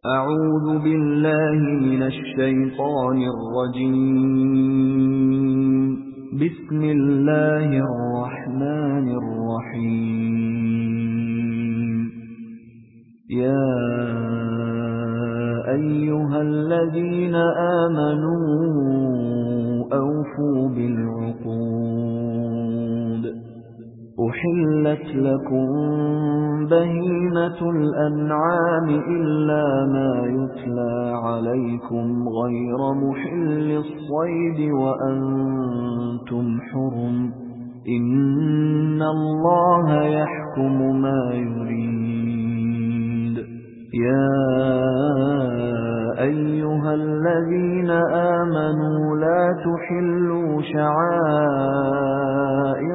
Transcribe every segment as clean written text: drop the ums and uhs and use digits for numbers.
أعوذ بالله من الشيطان الرجيم. بسم الله الرحمن الرحيم. يا أيها الذين آمنوا أوفوا بالعقود. أحلت لكم بهيمة الأنعام إلا ما يتلى عليكم غير محل الصيد وأنتم حرم. إن الله يحكم ما يريد. يا أيها الذين آمنوا لا تحلوا شعائر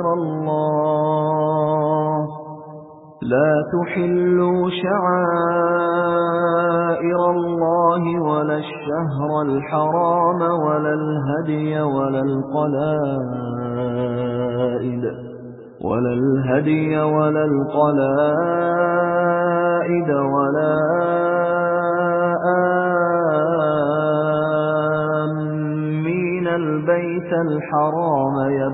الله ولا الشهر الحرام ولا الهدي ولا القلائد ولا آمين البيت الحرام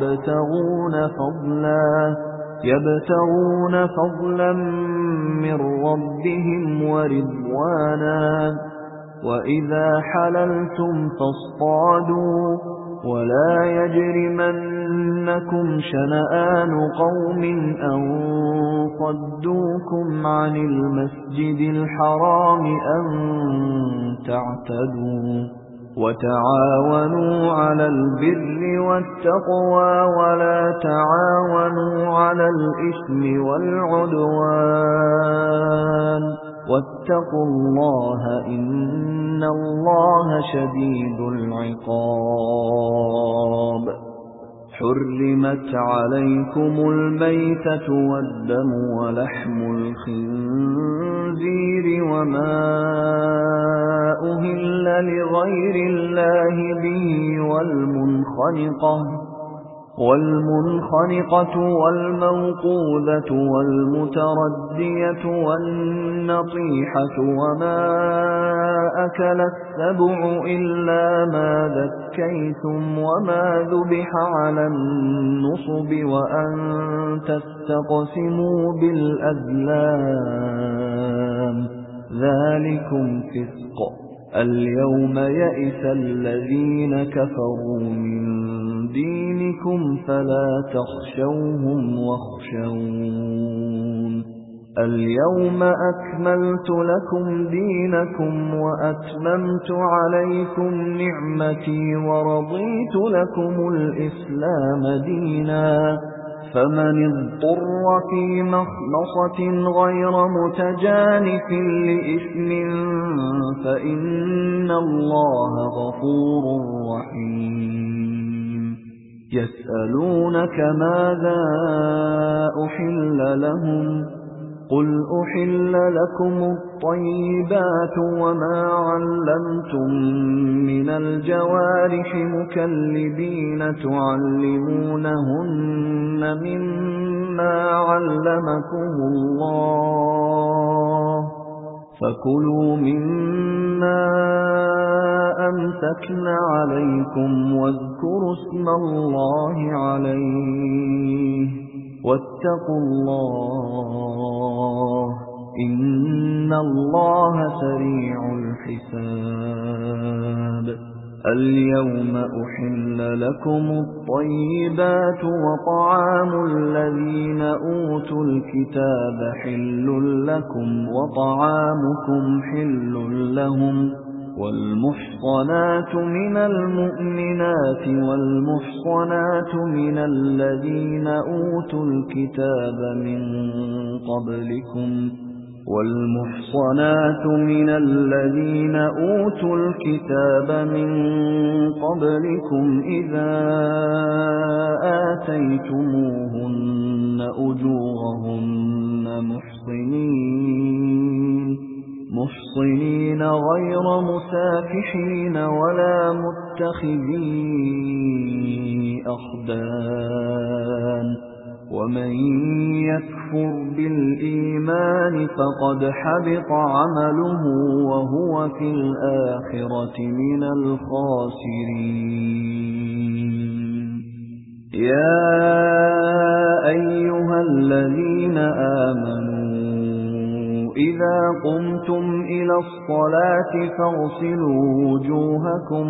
يبتغون فضلا من ربهم ورضوانا. وإذا حللتم فاصطادوا ولا يجرمنكم شنآن قوم أن صدوكم عن المسجد الحرام أن تعتدوا. وتعاونوا على البر والتقوى ولا تعاونوا على الإثم والعدوان. واتقوا الله إن الله شديد العقاب. حرمت عليكم الميتة والدم ولحم الخنزير وما أهل لغير الله به والمنخنقة والموقوذة والمتردية والنطيحة وما أكل السبع إلا ما ذكيتم وما ذبح على النصب وأن تستقسموا بالأزلام ذلكم فسق. اليوم يئس الذين كفروا من دينكم فلا تخشوهم واخشون. اليوم أكملت لكم دينكم وأتممت عليكم نعمتي ورضيت لكم الإسلام دينا. فمن اضطر في مخمصة غير متجانف لإثم فإن الله غفور رحيم. يسألونك ماذا أحل لهم قل أحل لكم الطيبات وما علمتم من الجوارح مكلبين تعلمونهن مما علمكم الله فكلوا مما أمسكن عليكم واذكروا اسم الله عليه واتقوا الله إن الله سريع الحساب. اليوم أحل لكم الطيبات وطعام الذين أوتوا الكتاب حل لكم وطعامكم حل لهم. والمحصنات من المؤمنات والمحصنات من الذين أوتوا الكتاب من قبلكم إذا آتيتموهن أجورهن محصنين غير مسافحين ولا متخذي أخدان ومن يكفر بالإيمان فقد حبط عمله وهو في الآخرة من الخاسرين. يا أيها الذين آمنوا إذا قمتم إلى الصلاة فاغسلوا وجوهكم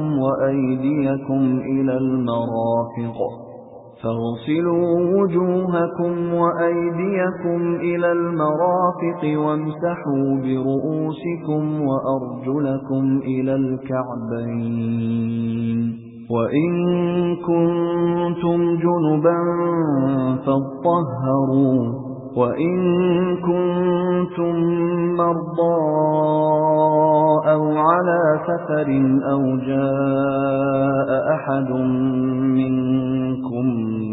وأيديكم إلى المرافق وامسحوا برؤوسكم وأرجلكم إلى الكعبين وإن كنتم جنبا فاطهروا وإن كنتم مرضى أو على سفر أو جاء أحد منكم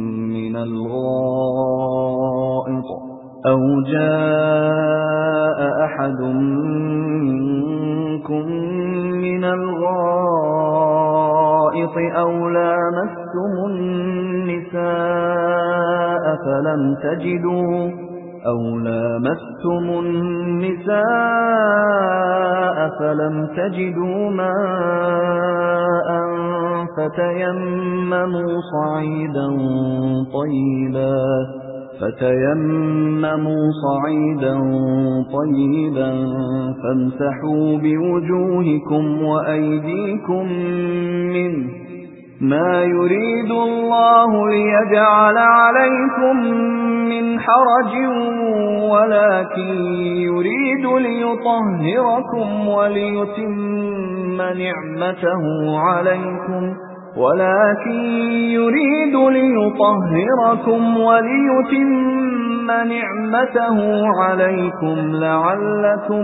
من الغائط أو لامستم النساء فلم تجدوا ماء فتيمموا صعيدا طيبا فامسحوا بوجوهكم وأيديكم منه ما يريد الله ليجعل عليكم من حرج ولكن يريد ليطهركم وليتم نعمته عليكم لعلكم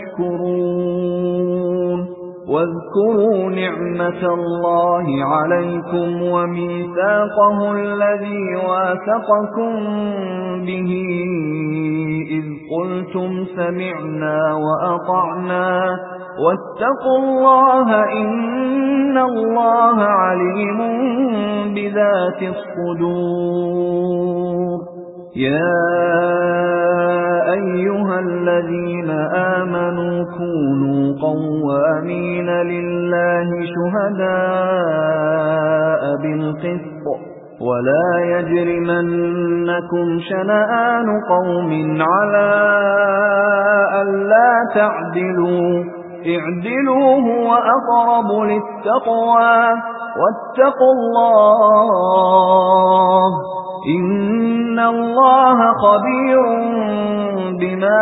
تشكرون. واذكروا نعمة الله عليكم وميثاقه الذي واثقكم به إذ قلتم سمعنا وأطعنا واتقوا الله إن الله عليم بذات الصدور. يا أيها الذين آمنوا كونوا قوامين لله شهداء بالقسط ولا يجرمنكم شنآن قوم على ألا تعدلوا اعدلوا هو أقرب للتقوى واتقوا الله إن الله خبير بما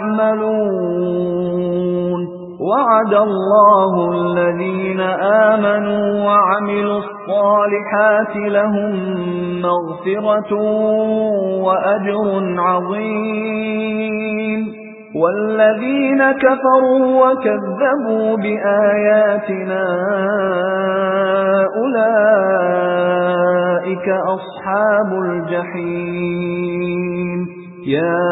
تعملون. وعد الله الذين آمنوا وعملوا الصالحات لهم مغفرة وأجر عظيم والذين كفروا وكذبوا بآياتنا أولئك أصحاب الجحيم. يا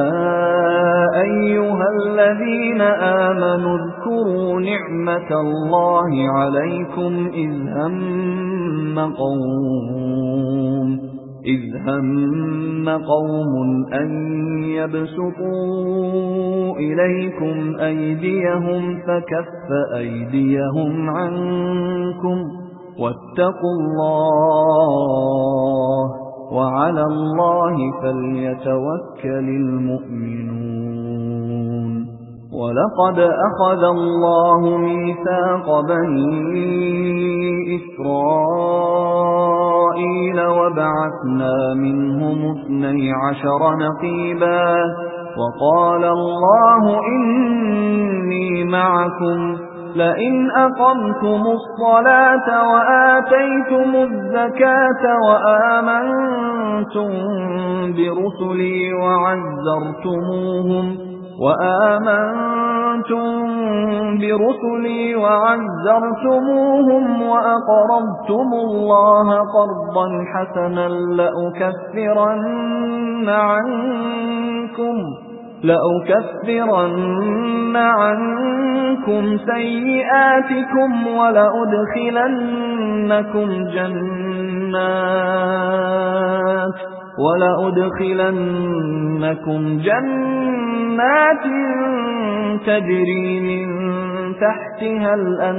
أيها الذين آمنوا اذكروا نعمة الله عليكم إذ هم قوم أن يبسطوا إليكم أيديهم فكف أيديهم عنكم واتقوا الله وعلى الله فليتوكل المؤمنون. ولقد أخذ الله ميثاق بني إسرائيل وبعثنا منهم 12 نقيبا وقال الله إني معكم لئن أقمتم الصلاة وآتيتم الزكاة وآمنتم برسلي وعزرتموهم وأقرضتم الله قرضا حسنا لأكفرن عنكم سيئاتكم ولأدخلنكم جنات تجري من تحتها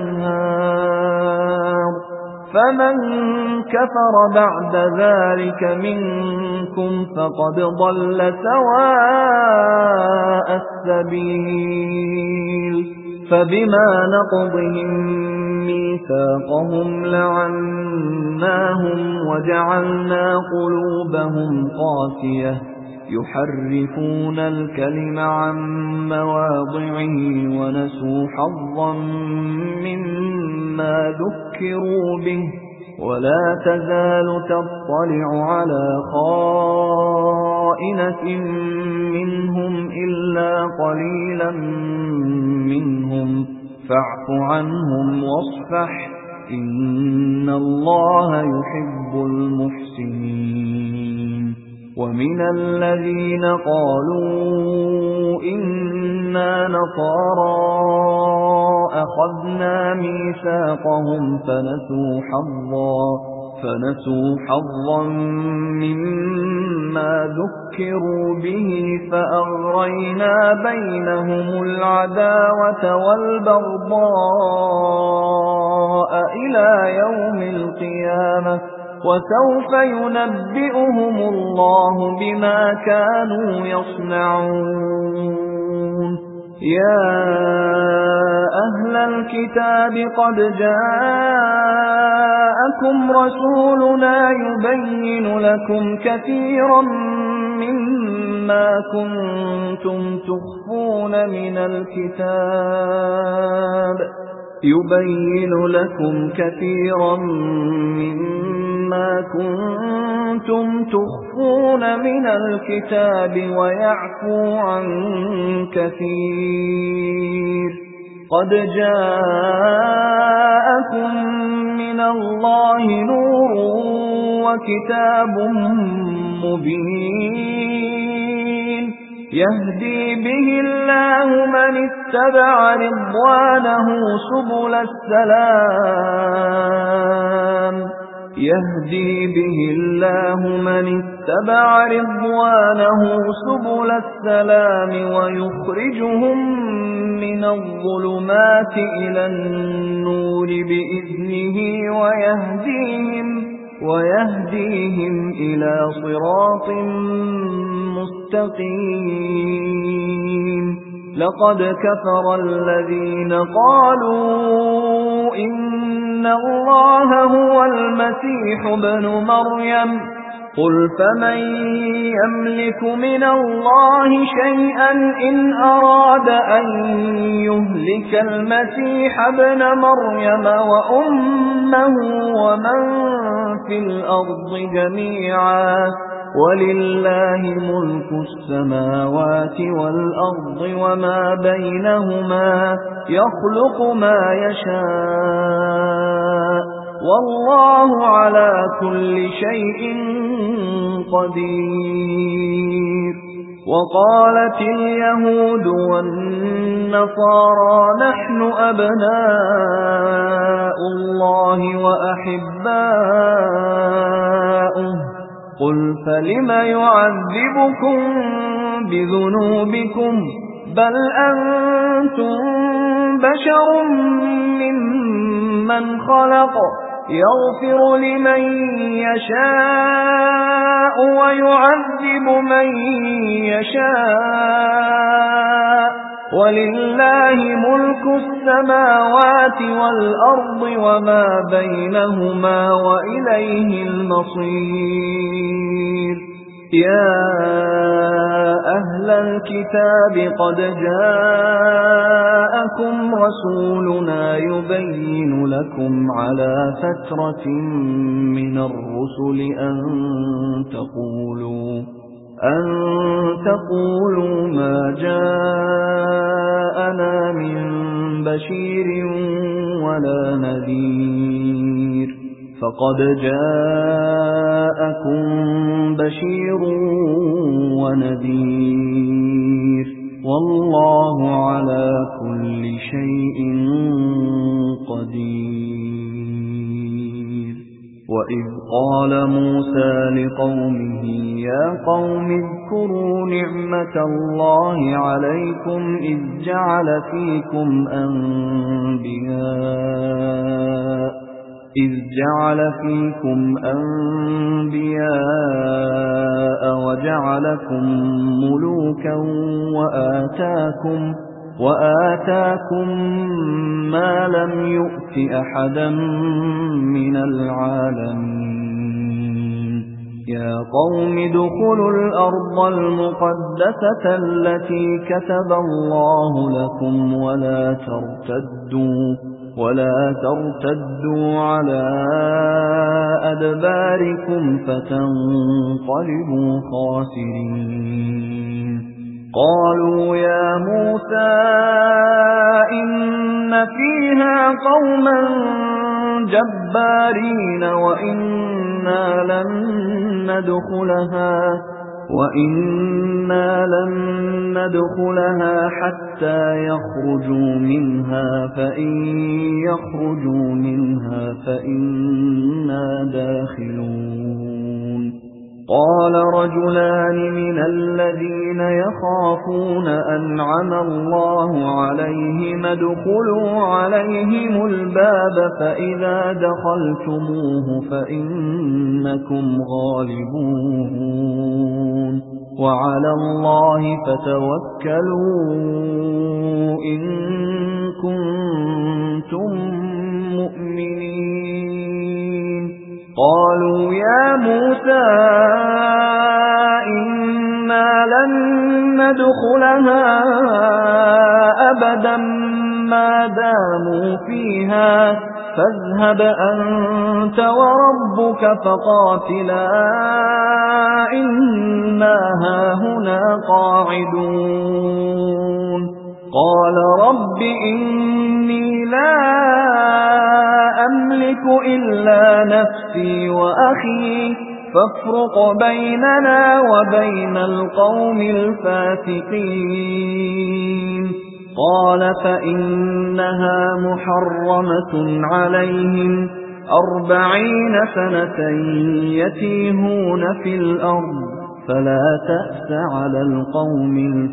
الأنهار فمن كفر بعد ذلك منكم فقد ضل سواء السبيل فبما نقضهم ميثاقهم لعناهم وجعلنا قلوبهم قاسية يحرفون الكلم عن مواضعه ونسوا حظا مما ذكروا به ولا تزال تطلع على خائنة منهم إلا قليلا منهم فاعف عنهم واصفح إن الله يحب المحسنين ومن الذين قالوا إنا نصارى أخذنا ميثاقهم فنسوا حظا مما ذكروا به فأغرينا بينهم العداوة والبغضاء إلى يوم القيامة وسوف ينبئهم الله بما كانوا يصنعون يا أهل الكتاب قد جاءكم رسولنا يبين لكم كثيرا مما كنتم تخفون من الكتاب ويعفو عن كثير قد جاءكم من الله نور وكتاب مبين يهدي به الله من اتبع رضوانه سبل السلام ويخرجهم من الظلمات إلى النور بإذنه ويهديهم إلى صراط مستقيم لقد كفر الذين قالوا إن الله هو المسيح ابن مريم قل فمن يملك من الله شيئا إن أراد أن يهلك المسيح ابن مريم وأمه ومن في الأرض جميعا ولله ملك السماوات والأرض وما بينهما يخلق ما يشاء والله على كل شيء قدير وقالت اليهود والنصارى نحن أبناء الله وأحباؤه قل فلم يعذبكم بذنوبكم بل أنتم بشر ممن خلق يغفر لمن يشاء ويعذب من يشاء ولله ملك السماوات والأرض وما بينهما وإليه المصير يا أهل الكتاب قد جاءكم رسولنا يبين لكم على فترة من الرسل أن تقولوا ما جاءنا من بشير ولا نذير فقد جاءكم بشير ونذير والله على كل شيء قدير وَإِذْ قَالَ مُوسَى لِقَوْمِهِ يَا قَوْمِ اذْكُرُوا نِعْمَةَ اللَّهِ عَلَيْكُمْ إِذْ جَعَلَ فِيكُمْ أَنْبِيَاءَ وَجَعَلَكُمْ مُلُوكًا وَآتَاكُمْ مَا لَمْ يُؤْتِ أَحَدًا مِنَ الْعَالَمِينَ يَا قَوْمِ ادْخُلُوا الْأَرْضَ الْمُقَدَّسَةَ الَّتِي كَتَبَ اللَّهُ لَكُمْ وَلَا تَرْتَدُّوا عَلَى أَدْبَارِكُمْ فَتَنقَلِبُوا خَاسِرِينَ قَالُوا يَا مُوسَى إِنَّ فِيهَا قَوْمًا جَبَّارِينَ وَإِنَّا لَن نَّدْخُلَهَا حَتَّى يَخْرُجُوا مِنْهَا فَإِن يَخْرُجُوا مِنْهَا فَإِنَّا دَاخِلُونَ قَالَ رَجُلَانِ مِنَ الَّذِينَ يَخَافُونَ أَنْعَمَ اللَّهُ عَلَيْهِمُ ادْخُلُوا عَلَيْهِمُ الْبَابَ فَإِذَا دَخَلْتُمُوهُ فَإِنَّكُمْ غَالِبُونَ وَعَلَى اللَّهِ فَتَوَكَّلُوا إِن كُنتُم مُّؤْمِنِينَ قَالُوا يَا مُوسَى إِنَّا لَن نَّدْخُلَهَا أَبَدًا مَّا دَامُوا فِيهَا فَاذْهَبْ أَنتَ وَرَبُّكَ فَقَاتِلَا إِنَّا هَاهُنَا قَاعِدُونَ قَالَ رَبِّ إِنِّي لَا أَمْلِكُ إِلَّا نَفْسِي وَأَخِي فَافْرُقْ بَيْنَنَا وَبَيْنَ الْقَوْمِ الْفَاسِقِينَ قَالَ فَإِنَّهَا مُحَرَّمَةٌ عَلَيْهِمْ 40 سَنَةً يَتِيهُونَ فِي الْأَرْضِ فَلَا تَأْسَ عَلَى الْقَوْمِ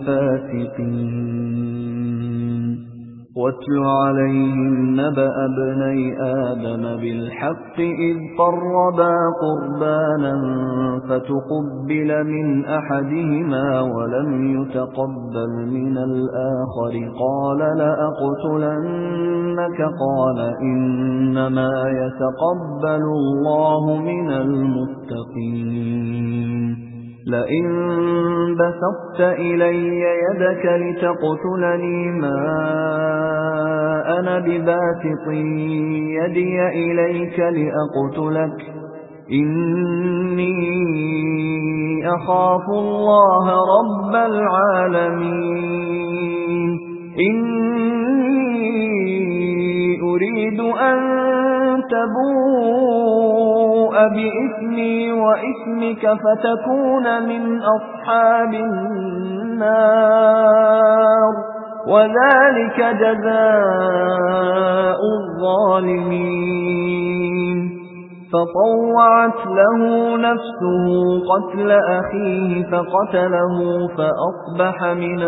الْفَاسِقِينَ وَاتْلُ عَلَيْهِمْ نَبَأَ ابْنَيْ آدَمَ بِالْحَقِّ إِذْ قَرَّبَا قُرْبَانًا فَتُقُبِّلَ مِنْ أَحَدِهِمَا وَلَمْ يُتَقَبَّلْ مِنَ الْآخَرِ قَالَ لَأَقْتُلَنَّكَ قَالَ إِنَّمَا يَتَقَبَّلُ اللَّهُ مِنَ الْمُتَّقِينَ لئن بسطت إلي يدك لتقتلني ما أنا بباسط يدي إليك لأقتلك إني أخاف الله رب العالمين إني أريد أن تبوء بإثمي وإثمك فتكون من أصحاب النار وذلك جزاء الظالمين فطوعت له نفسه قتل أخيه فقتله فأصبح من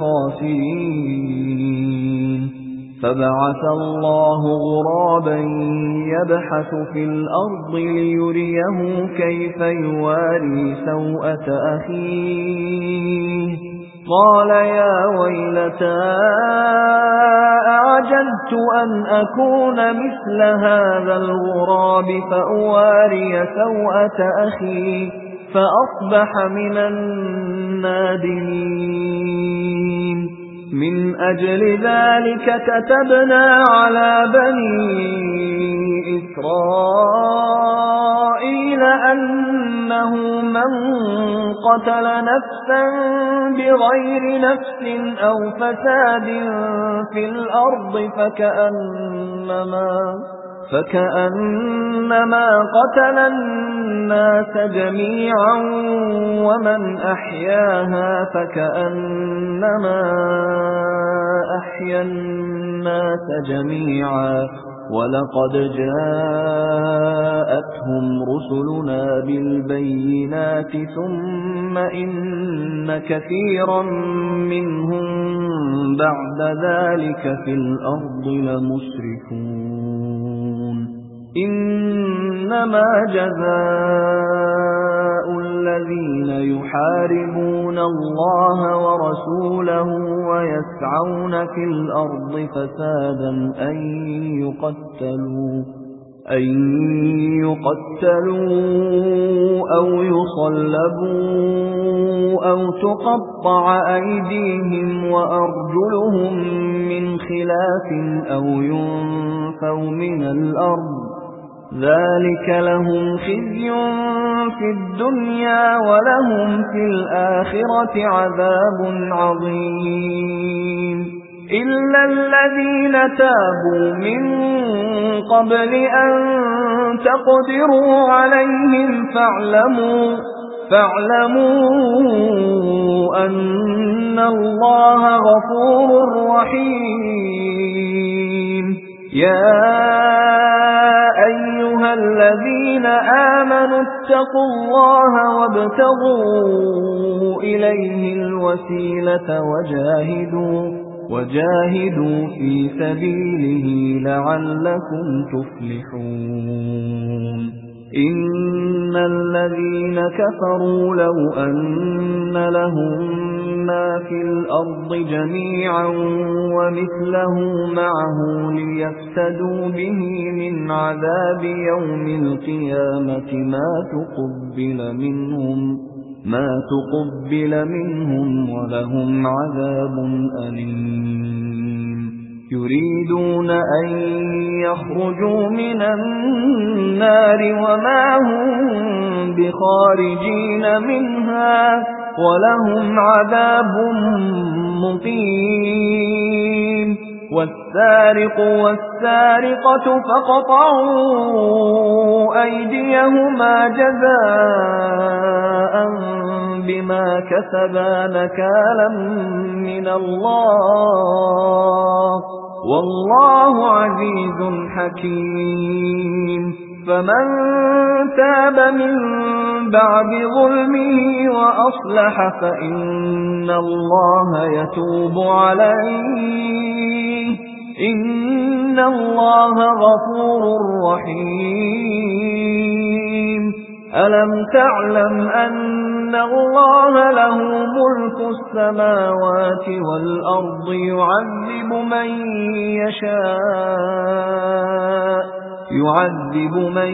الخاسرين فبعث الله غرابا يبحث في الأرض ليريه كيف يواري سوءة أخيه قال يا ويلتى أعجزت أن أكون مثل هذا الغراب فأواري سوءة أخي فأصبح من النادمين من أجل ذلك كتبنا على بني إسرائيل أنه من قتل نفسا بغير نفس أو فساد في الأرض فكأنما قتل الناس جميعا ومن أحياها فكأنما أحيا الناس جميعا وَلَقَدْ جَاءَتْهُمْ رُسُلُنَا بِالْبَيِّنَاتِ ثُمَّ إِنَّ كَثِيرًا مِنْهُمْ بَعْدَ ذَلِكَ فِي الْأَرْضِ لَمُسْرِفُونَ إِنَّمَا جَزَاءُ الَّذِينَ يُحَارِبُونَ اللَّهَ وَرَسُولَهُ وَيَسْعَوْنَ فِي الْأَرْضِ فَسَادًا أَن يُقَتَّلُوا أَوْ يُصَلَّبُوا أَوْ تُقَطَّعَ أَيْدِيهِمْ وَأَرْجُلُهُم مِّنْ خِلَافٍ أَوْ يُنفَوْا مِنَ الْأَرْضِ ذَلِكَ لَهُمْ خِزْيٌ فِي الدُّنْيَا وَلَهُمْ فِي الْآخِرَةِ عَذَابٌ عَظِيمٌ إِلَّا الَّذِينَ تَابُوا مِن قَبْلِ أَن تَقْدِرُوا عَلَيْهِمْ فَاعْلَمُوا أَنَّ اللَّهَ غَفُورٌ رَّحِيمٌ يَا أَيُّهَا الَّذِينَ آمَنُوا اتَّقُوا اللَّهَ وَابْتَغُوا إِلَيْهِ الْوَسِيلَةَ وَجَاهِدُوا فِي سَبِيلِهِ لَعَلَّكُمْ تُفْلِحُونَ إِنَّ الَّذِينَ كَفَرُوا لَوْ أَنَّ لَهُم مَّا فِي الْأَرْضِ جَمِيعًا وَمِثْلَهُ مَعَهُ لِيَفْتَدُوا بِهِ مِنْ عَذَابِ يَوْمِ الْقِيَامَةِ ما تُقُبِّلَ مِنْهُمْ وَلَهُمْ عَذَابٌ أَلِيمٌ يُرِيدُونَ أَن يَخْرُجُوا مِنَ النَّارِ وَمَا هُم بِخَارِجِينَ مِنْهَا وَلَهُمْ عَذَابٌ مُقِيمٌ وَالسَّارِقُ وَالسَّارِقَةُ فَاقْطَعُوا أَيْدِيَهُمَا جَزَاءً بِمَا كَسَبَا نَكَالًا مِنَ اللَّهِ وَاللَّهُ عَزِيزٌ حَكِيمٌ فَمَن تَابَ مِن بَعْدِ ظُلْمِهِ وَأَصْلَحَ فَإِنَّ اللَّهَ يَتُوبُ عَلَيْهِ إِنَّ اللَّهَ غَفُورٌ رَّحِيمٌ أَلَمْ تَعْلَمْ أَنَّ اللَّهَ لَهُ مُلْكُ السَّمَاوَاتِ وَالْأَرْضِ يُعَذِّبُ مَن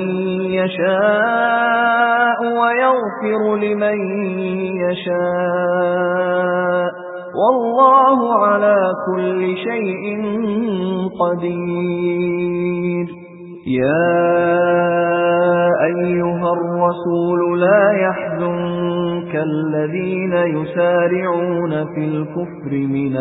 يَشَاءُ وَيَغْفِرُ لِمَن يَشَاءُ وَاللَّهُ عَلَى كُلِّ شَيْءٍ قَدِيرٌ يَا أَيُّهَا الرَّسُولُ لَا يَحْزُنكَ الَّذِينَ يُسَارِعُونَ فِي الْكُفْرِ مِنَ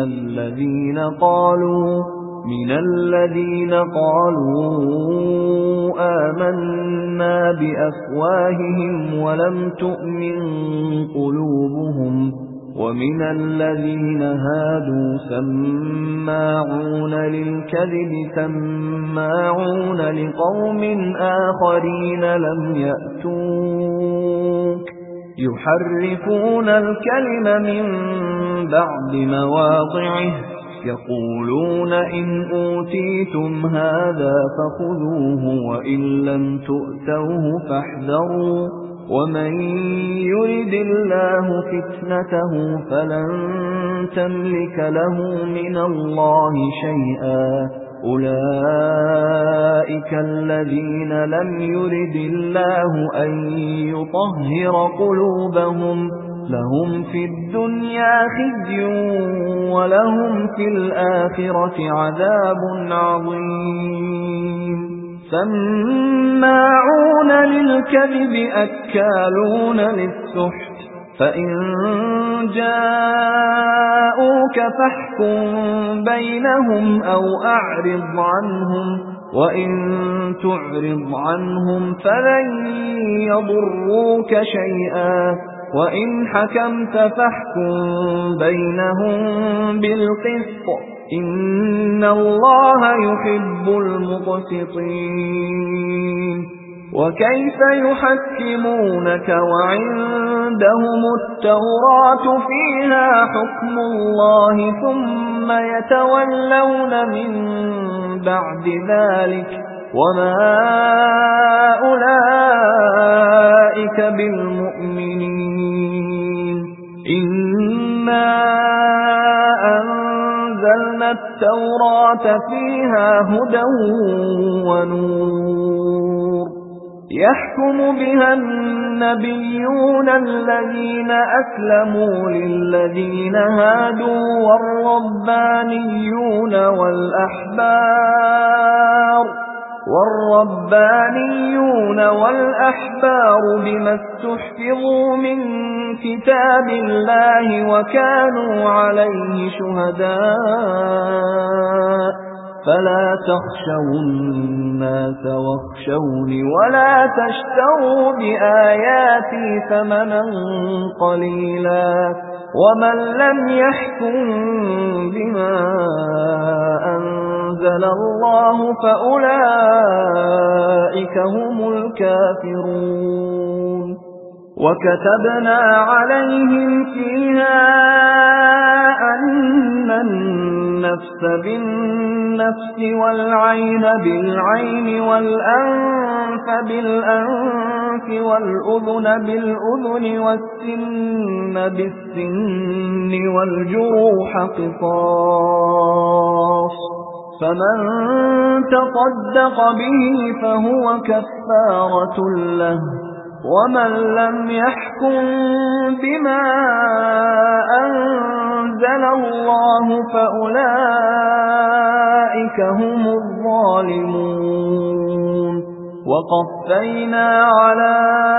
الَّذِينَ قَالُوا آمَنَّا بِأَفْوَاهِهِمْ وَلَمْ تُؤْمِنْ قُلُوبُهُمْ وَمِنَ الَّذِينَ هَادُوا سَمَّاعُونَ لِلْكَذِبِ سَمَّاعُونَ لِقَوْمٍ آخَرِينَ لَمْ يَأْتُوكَ يُحَرِّفُونَ الْكَلِمَ مِنْ بَعْدِ مَوَاضِعِهِ يَقُولُونَ إِنْ أُوتِيتُمْ هَذَا فَخُذُوهُ وَإِنْ لَمْ تُؤْتَوْهُ فاحْذَرُوا وَمَن يُرِدِ اللَّهُ فِتْنَتَهُ فَلَن تَمْلِكَ لَهُ مِنَ اللَّهِ شَيْئًا أُولَئِكَ الَّذِينَ لَمْ يُرِدِ اللَّهُ أَن يُطَهِّرَ قُلُوبَهُمْ لَهُمْ فِي الدُّنْيَا خِزْيٌ وَلَهُمْ فِي الْآخِرَةِ عَذَابٌ عَظِيمٌ سَمَّاعُونَ لِلْكَذِبِ أَكَّالُونَ لِلسُّحْتِ فَإِن جَاءُوكَ فَاحْكُم بَيْنَهُمْ أَوْ أَعْرِضْ عَنْهُمْ وَإِن تُعْرِضْ عَنْهُمْ فَلَن يَضُرُّوكَ شَيْئًا وَإِنْ حَكَمْتَ فَاحْكُم بَيْنَهُم بِالْقِسْطِ إِنَّ اللَّهَ يُحِبُّ الْمُقْسِطِينَ وَكَيْفَ يُحَكِّمُونَكَ وَعِندَهُمُ التَّوْرَاةُ فِيهَا حُكْمُ اللَّهِ ثُمَّ يَتَوَلَّوْنَ مِن بَعْدِ ذَلِكَ وَمَا أُولَئِكَ بِالْمُؤْمِنِينَ إِنَّا أَنزَلْنَا التَّوْرَاةَ فِيهَا هُدًى وَنُورٌ يَحْكُمُ بِهَا النَّبِيُّونَ الَّذِينَ أَسْلَمُوا لِلَّذِينَ هَادُوا وَالرَّبَّانِيُّونَ وَالْأَحْبَارُ بِمَا اسْتُحْفِظُوا مِنْ كِتَابِ اللَّهِ وَكَانُوا عَلَيْهِ شُهَدَاءَ فَلَا تَخْشَوُا النَّاسَ وَاخْشَوْنِ وَلَا تَشْتَرُوا بِآيَاتِي ثَمَنًا قَلِيلًا وَمَن لَّمْ يَحْكُم بِمَا أَنزَلَ اللَّهُ فَأُولَئِكَ هُمُ الْكَافِرُونَ وَكَتَبْنَا عَلَيْهِمْ فِيهَا أَنَّ النَّفْسَ بِالنَّفْسِ وَالْعَيْنَ بِالْعَيْنِ وَالْأَنفَ بِالْأَنفِ وَالْأُذُنَ بِالْأُذُنِ وَالسِّنَّ بِالسِّنِّ وَالْجُرُوحَ قِصَاصٌ فَمَن تَصَدَّقَ بِهِ فَهُوَ كَفَّارَةٌ لَّهُ وَمَن لَّمْ يَحْكُم بِمَا أَنزَلَ اللَّهُ فَأُولَئِكَ هُمُ الظَّالِمُونَ وَقَفَّيْنَا عَلَى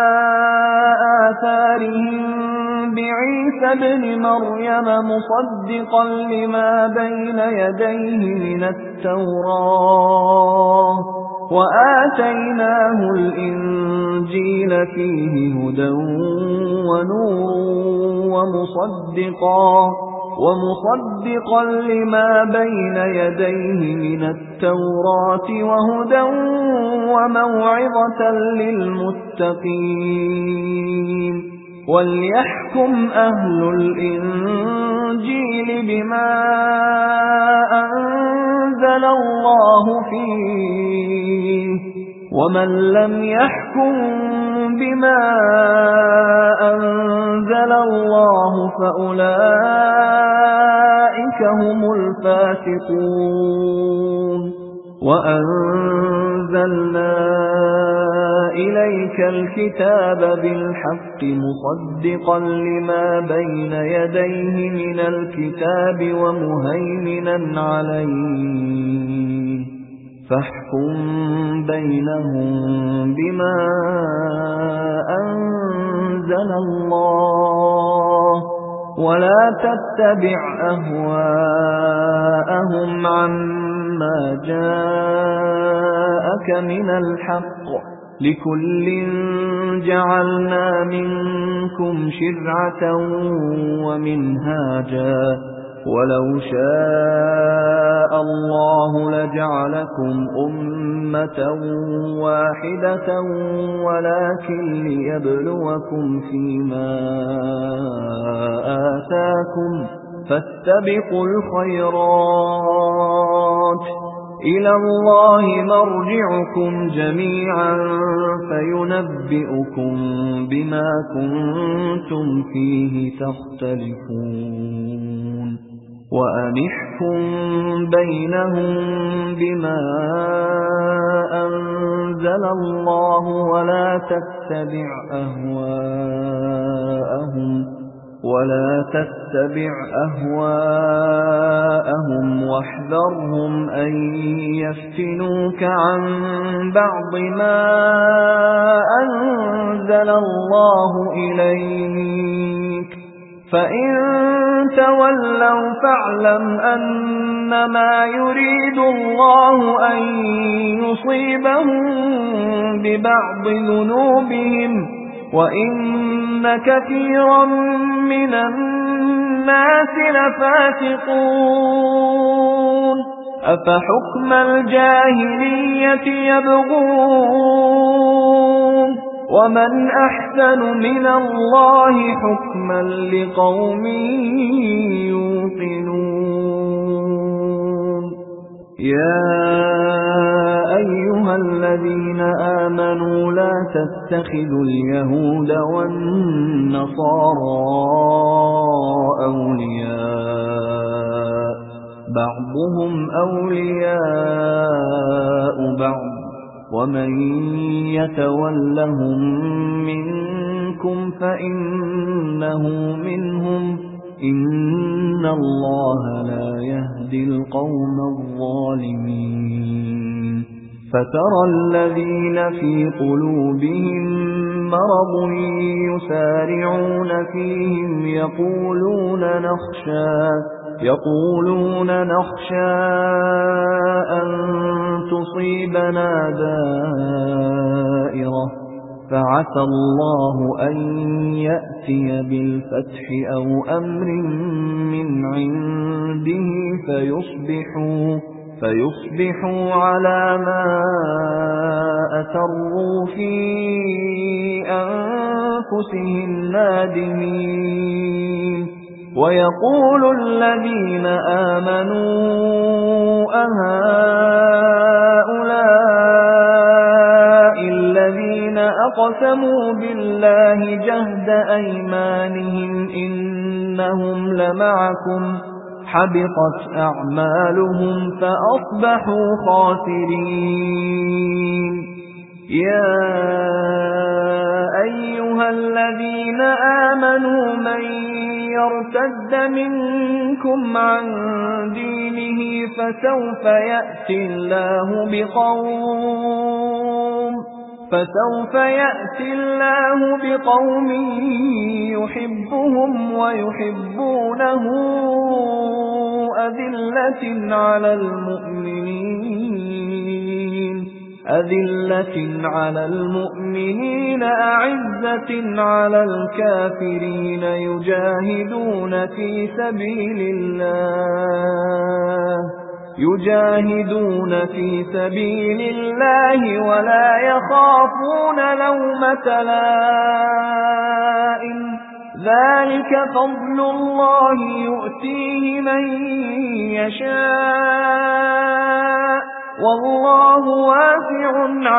آثَارِهِم بِعِيسَى ابْنِ مَرْيَمَ مُصَدِّقًا لِّمَا بَيْنَ يَدَيْهِ مِنَ التَّوْرَاةِ وَآتَيْنَاهُ الْإِنجِيلَ فِيهِ هُدًى وَنُورٌ وَمُصَدِّقًا لِّمَا بَيْنَ يَدَيْهِ مِنَ التَّوْرَاةِ وَهُدًى وَمَوْعِظَةً لِّلْمُتَّقِينَ وَلْيَحْكُمْ أَهْلُ الْإِنجِيلِ بِمَا أَنزَلَ اللَّهُ فِيهِ وَمَن لَّمْ يَحْكُم بِمَا أَنزَلَ اللَّهُ فَأُولَئِكَ هُمُ الْفَاسِقُونَ وَأَنزَلْنَا إِلَيْكَ الْكِتَابَ بِالْحَقِّ مُصَدِّقًا لِّمَا بَيْنَ يَدَيْهِ مِنَ الْكِتَابِ وَمُهَيْمِنًا عَلَيْهِ فَاحْكُم بَيْنَهُم بِمَا أَنزَلَ اللَّهُ وَلَا تَتَّبِعْ أَهْوَاءَهُمْ عَمَّا جَاءَكَ مِنَ الْحَقِّ لِكُلٍّ جَعَلْنَا مِنكُمْ شِرْعَةً وَمِنْهَاجًا وَلَوْ شَاءَ اللَّهُ لَجَعَلَكُمْ أُمَّةً وَاحِدَةً وَلَكِن لِّيَبْلُوَكُمْ فِيمَا آتَاكُمْ فَاسْتَبِقُوا الْخَيْرَاتِ إِلَى اللَّهِ مَرْجِعُكُمْ جَمِيعًا فَيُنَبِّئُكُم بِمَا كُنتُمْ فِيهِ تَخْتَلِفُونَ وَأَنِحْكُم بَيْنَهُم بِمَا أَنزَلَ اللَّهُ وَلَا تَتَّبِعْ أَهْوَاءَهُمْ وَاحْذَرْهُمْ أَن يَفْتِنُوكَ عَن بَعْضِ مَا أَنزَلَ اللَّهُ إِلَيْكَ فَإِن تَوَلَّوْا فَاعْلَمْ أَنَّمَا يُرِيدُ اللَّهُ أَن يُصِيبَهُم بِبَعْضِ ذُنُوبِهِمْ وَإِنَّ كَثِيرًا مِنَ النَّاسِ النَّاسِ لَفَاسِقُونَ أَفَحُكْمَ الْجَاهِلِيَّةِ يَبْغُونَ وَمَنْ أَحْسَنُ مِنَ اللَّهِ حُكْمًا لِقَوْمٍ يُوقِنُونَ يَا أَيُّهَا الَّذِينَ آمَنُوا لَا تَتَّخِذُوا الْيَهُودَ وَالنَّصَارَى أَوْلِيَاءَ بَعْضُهُمْ أَوْلِيَاءُ بَعْضٍ وَمَن يَتَوَلَّهُم مِّنكُمْ فَإِنَّهُ مِنْهُمْ إِنَّ اللَّهَ لَا يَهْدِي الْقَوْمَ الظَّالِمِينَ فَتَرَى الَّذِينَ فِي قُلُوبِهِم مَّرَضٌ يُسَارِعُونَ فِيهِمْ يقولون نخشى أن تصيبنا دائرة فعسى الله أن يأتي بالفتح أو أمر من عنده فيصبحوا على ما أسروا في أنفسهم نادمين ويقول الذين آمنوا أهؤلاء الذين أقسموا بالله جهد أيمانهم إنهم لمعكم حبطت أعمالهم فأصبحوا خاسرين يا أيها الذين آمنوا من يرتد منكم عن دينه فسوف يأتي الله بقوم يحبهم ويحبونه أذلة على المؤمنين أعزة على الكافرين يجاهدون في سبيل الله ولا يخافون لومة لائم ذلك فضل الله يؤتيه من يشاء والله واسع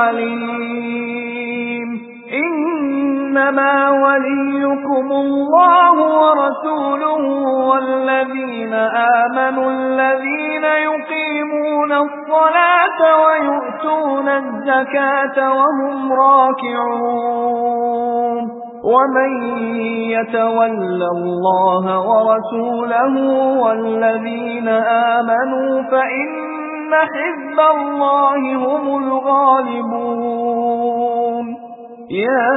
عليم إنما وليكم الله ورسوله والذين آمنوا الذين يقيمون الصلاة ويؤتون الزكاة وهم راكعون ومن يتول الله ورسوله والذين آمنوا فإن حزب الله هم الغالبون يا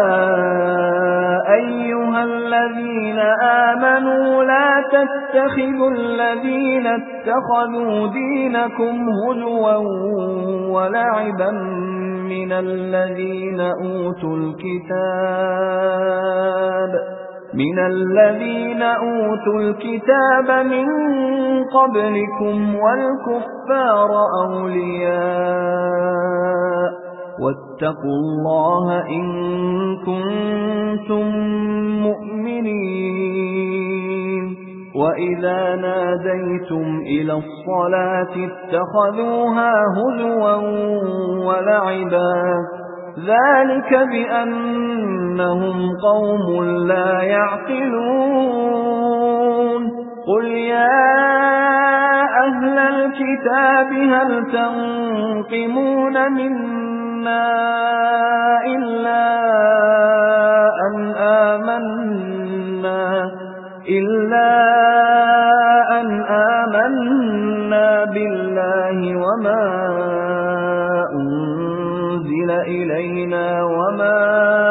أيها الذين آمنوا لا تتخذوا الذين اتخذوا دينكم هزوا ولعبا من الذين أوتوا الكتاب من قبلكم والكفار أولياء واتقوا الله إن كنتم مؤمنين وإذا ناديتم إلى الصلاة اتخذوها هزوا ولعبا ذلك بأنهم قوم لا يعقلون قل يا أهل الكتاب هل تنقمون منا إلا أن آمنا بالله وما أنزل إلينا وما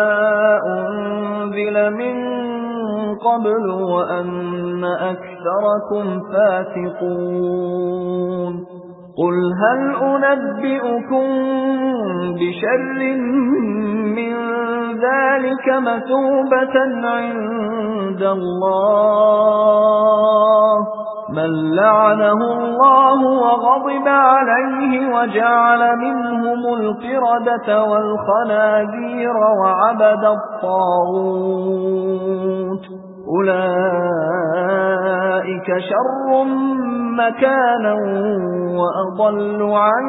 أنزل من قبل وأن أكثركم فاسقون قُلْ هَلْ أُنَبِّئُكُم بِشَرٍّ مِّن ذَلِكَ مَثُوبَةً عِندَ اللَّهِ مَن لَّعَنَهُ اللَّهُ وَغَضِبَ عَلَيْهِ وَجَعَلَ مِنْهُمُ الْقِرَدَةَ وَالْخَنَازِيرَ وَعَبَدَ الطَّاغُوتَ أُولَئِكَ شَرٌّ مَّكَانًا وَأَضَلُّ عَن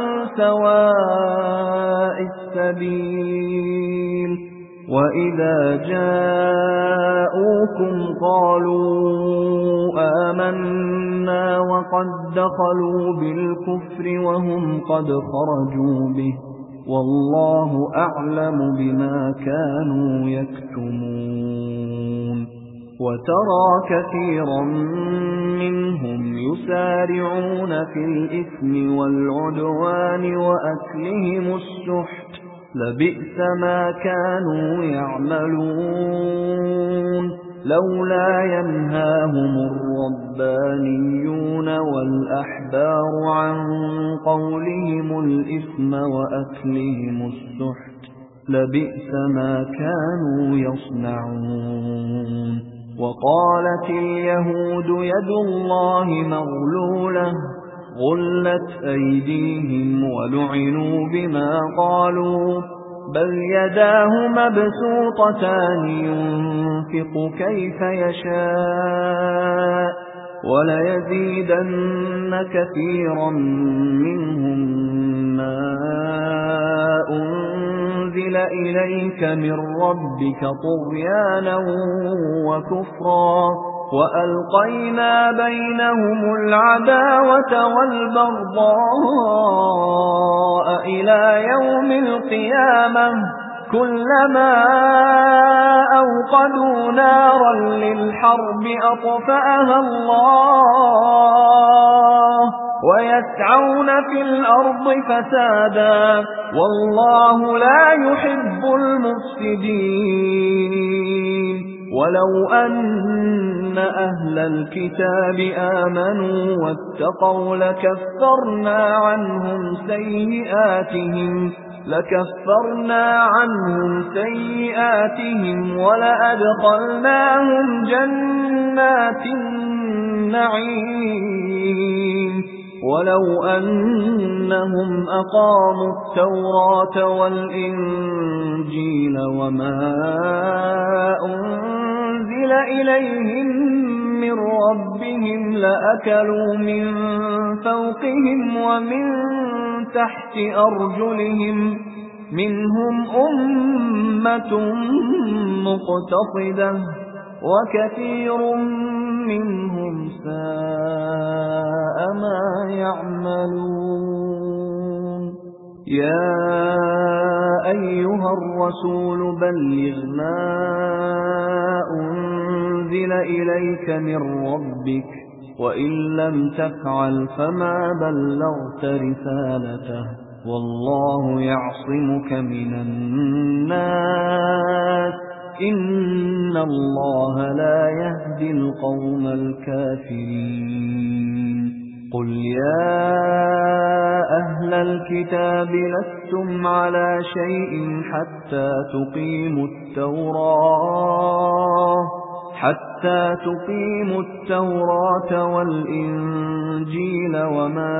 سَوَاءِ السَّبِيلِ وَإِذَا جَاءُوكُمْ قَالُوا آمَنَّا وَقَدْ دَخَلُوا بِالْكُفْرِ وَهُمْ قَدْ خَرَجُوا بِهِ وَاللَّهُ أَعْلَمُ بِمَا كَانُوا يَكْتُمُونَ وَتَرَى كَثِيرًا مِّنْهُمْ يُسَارِعُونَ فِي الْإِثْمِ وَالْعُدْوَانِ وَأَكْلِهِمُ السُّحْتَ لَبِئْسَ مَا كَانُوا يَعْمَلُونَ لَوْلَا يَنْهَاهُمُ الرَّبَّانِيُّونَ وَالْأَحْبَارُ عَنْ قَوْلِهِمُ الْإِثْمَ وَأَكْلِهِمُ السُّحْتَ لَبِئْسَ مَا كَانُوا يَصْنَعُونَ وَقَالَتِ الْيَهُودُ يَدُ اللَّهِ مَغْلُولَةٌ غُلَّتْ أَيْدِيهِمْ وَلُعِنُوا بِمَا قَالُوا بَلْ يَدَاهُ مَبْسُوطَتَانِ يُنْفِقُ كَيْفَ يَشَاءُ وَلَيَزِيدَنَّ كَثِيرًا مِّنْهُم مَّا أُنْزِلَ إِلَيْكَ مِنْ رَبِّكَ طُغْيَانًا وَكُفْرًا وَأَلْقَيْنَا بَيْنَهُمُ الْعَدَاوَةَ وَالْبَغْضَاءَ إِلَى يَوْمِ الْقِيَامَةِ كُلَّمَا أَوْقَدُوا نَارًا لِلْحَرْبِ أَطْفَأَهَا اللَّهُ وَيَسْعَوْنَ فِي الْأَرْضِ فَسَادًا وَاللَّهُ لَا يُحِبُّ الْمُفْسِدِينَ وَلَوْ أَنَّ أَهْلَ الْكِتَابِ آمَنُوا وَاتَّقَوْا لَكَفَّرْنَا عَنْهُمْ سَيِّئَاتِهِمْ وَلَأَدْخَلْنَاهُمْ جَنَّاتِ النَّعِيمِ وَلَوْ أَنَّهُمْ أَقَامُوا التَّوْرَاةَ وَالْإِنْجِيلَ وَمَا أُنْزِلَ إِلَيْهِمْ مِنْ رَبِّهِمْ لَأَكَلُوا مِنْ فَوْقِهِمْ وَمِنْ تَحْتِ أَرْجُلِهِمْ مِنْهُمْ أُمَّةٌ مُقْتَصِدَةٌ وَكَثِيرٌ مِّنْهُمْ سَاءَ مَا يَعْمَلُونَ يَا أَيُّهَا الرَّسُولُ بَلِّغْ مَا أُنْزِلَ إِلَيْكَ مِنْ رَبِّكَ وَإِنْ لَمْ تَفْعَلْ فَمَا بَلَّغْتَ رِسَالَتَهُ وَاللَّهُ يَعْصِمُكَ مِنَ النَّاسِ إِنَّ اللَّهَ لَا يَهْدِي الْقَوْمَ الْكَافِرِينَ قُلْ يَا أَهْلَ الْكِتَابِ لَسْتُمْ عَلَى شَيْءٍ حَتَّى تُقِيمُوا التَّوْرَاةَ وَالْإِنْجِيلَ وَمَا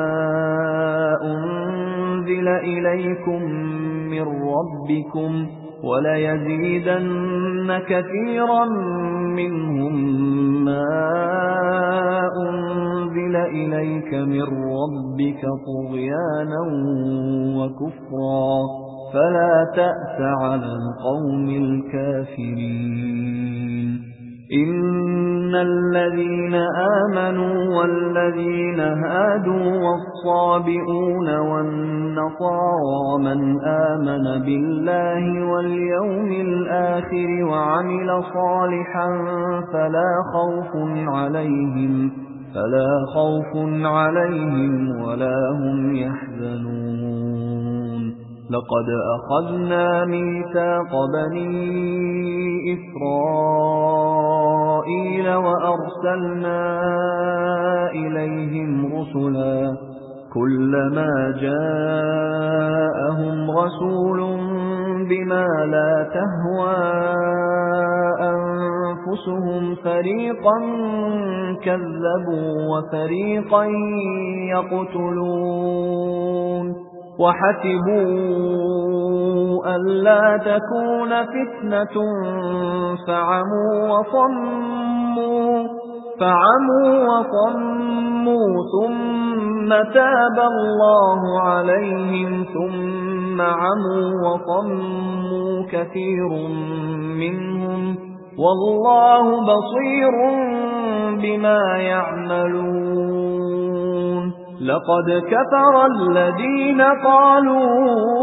أُنْزِلَ إِلَيْكُمْ مِنْ رَبِّكُمْ وَلَيَزِيدَنَّ كَثِيرًا مِّنْهُمْ مَا أُنْزِلَ إِلَيْكَ مِنْ رَبِّكَ طُغْيَانًا وَكُفْرًا فَلَا تَأْسَ عَلَى الْقَوْمِ الْكَافِرِينَ إِنَّ الَّذِينَ آمَنُوا وَالَّذِينَ هَادُوا وَالصَّابِئُونَ وَالنَّصَارَى مَنْ آمَنَ بِاللَّهِ وَالْيَوْمِ الْآخِرِ وَعَمِلَ صَالِحًا فَلَا خَوْفٌ عَلَيْهِمْ وَلَا هُمْ يَحْزَنُونَ لَقَدْ أَخَذْنَا مِيثَاقَ بَنِي إِسْرَائِيلَ وَأَرْسَلْنَا إِلَيْهِمْ رُسُلًا كلما جاءهم رسول بما لا تهوى أنفسهم فريقا كذبوا وفريقا يقتلون وحسبوا ألا تكون فتنة فعموا وصموا ثم تاب الله عليهم ثم عموا وصموا كثير منهم والله بصير بما يعملون لقد كفر الذين قالوا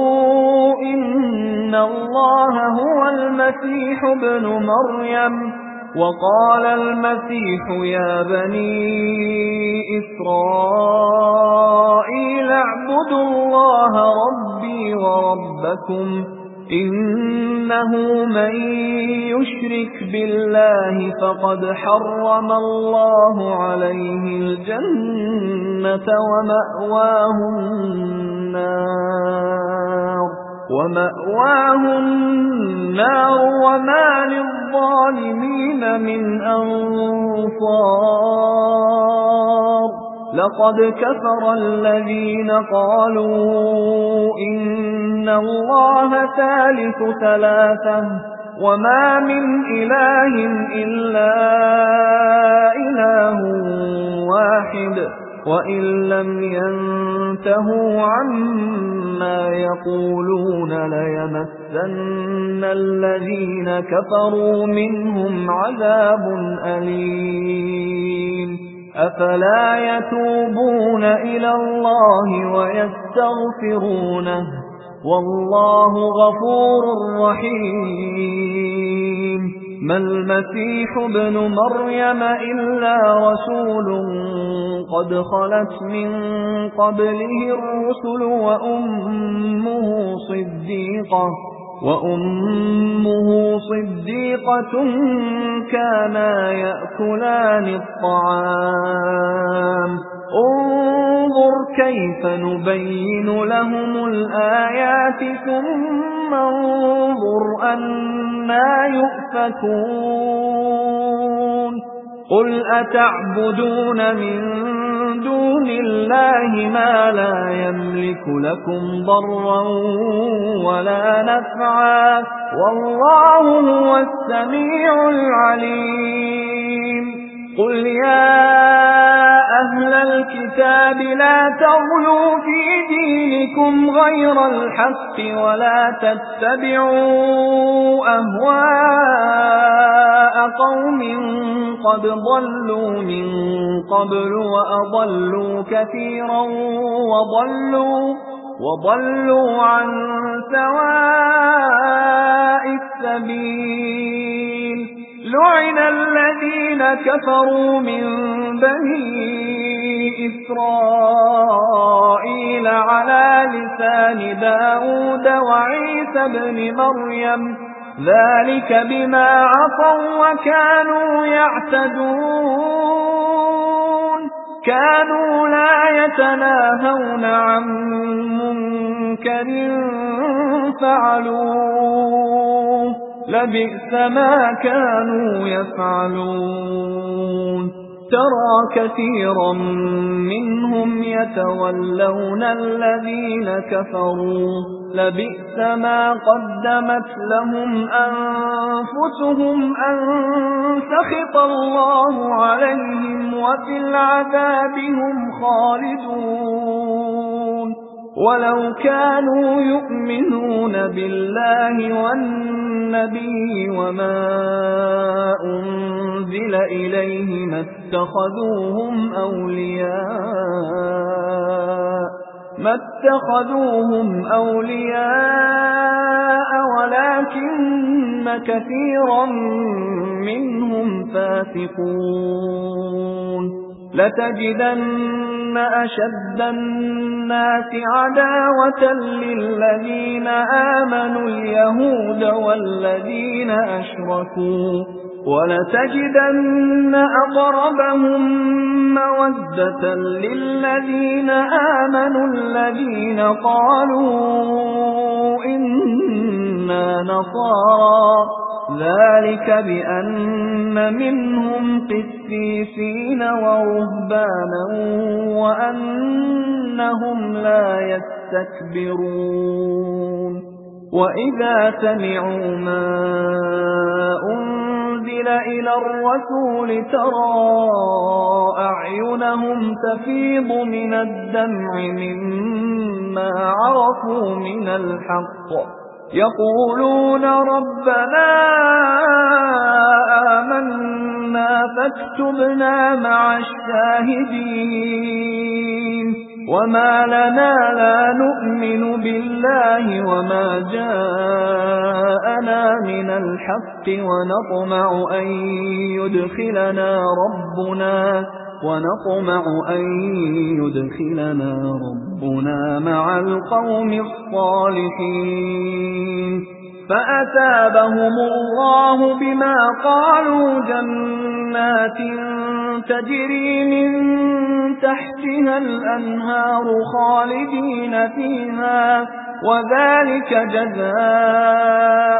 إن الله هو المسيح ابن مريم وقال المسيح يا بني إسرائيل اعبدوا الله ربي وربكم إنه من يشرك بالله فقد حرم الله عليه الجنة ومأواه النار وما للظالمين من أنصار لقد كفر الذين قالوا إن الله ثالث ثلاثة وما من إله إلا إله واحد وإن لم ينتهوا عما يقولون ليمسن الذين كفروا منهم عذاب أليم أفلا يتوبون إلى الله ويستغفرونه والله غفور رحيم ما المسيح ابن مريم إلا رسول قد خلت من قبله الرسل وأمه صديقة كانا يأكلان الطعام انظر كيف نبين لهم الآيات ثم انظر أنى يؤفكون قل أتعبدون من دون الله ما لا يملك لكم ضرا ولا نفعا والله هو السميع العليم قل يا أهل الكتاب لا تغلوا في دينكم غير الحق ولا تتبعوا أهواء قوم قد ضلوا من قبل وأضلوا كثيرا وضلوا عن سواء السبيل لعن الذين كفروا من بني إسرائيل على لسان داود وعيسى بن مريم ذلك بما عصوا وكانوا يعتدون كانوا لا يتناهون عن منكر فعلوه لبئس ما كانوا يفعلون ترى كثيرا منهم يتولون الذين كفروا لبئس ما قدمت لهم أنفسهم أن سخط الله عليهم وفي العذاب هم خالدون ولو كانوا يؤمنون بالله والنبي وما أنزل إليه ما اتخذوهم أولياء ولكن كثيرا منهم فاسقون لتجدن أشد الناس عداوة للذين آمنوا اليهود والذين أشركوا وَلَتَجِدَنَّ أَقْرَبَهُم مَّوَدَّةً لِّلَّذِينَ آمَنُوا الَّذِينَ قَالُوا إِنَّا نَصَارَىٰ ۚ ذَٰلِكَ بِأَنَّ مِنْهُمْ قِسِّيسِينَ وَرُهْبَانًا وَأَنَّهُمْ لَا يَسْتَكْبِرُونَ وَإِذَا سَمِعُوا مَا أُنزِلَ إِلَى الرَّسُولِ تَرَىٰ أَعْيُنَهُمْ تَفِيضُ مِنَ الدَّمْعِ مِمَّا عَرَفُوا مِنَ الْحَقِّ يَقُولُونَ رَبَّنَا آمَنَّا فَاكْتُبْنَا مَعَ الشَّاهِدِينَ وَمَا لَنَا لَا نُؤْمِنُ بِاللَّهِ وَمَا جَاءَنَا مِنَ الْحَقِّ ونطمع أن يدخلنا ربنا مع القوم الصالحين فأثابهم الله بما قالوا جنات تجري من تحتها الأنهار خالدين فيها وذلك جزاء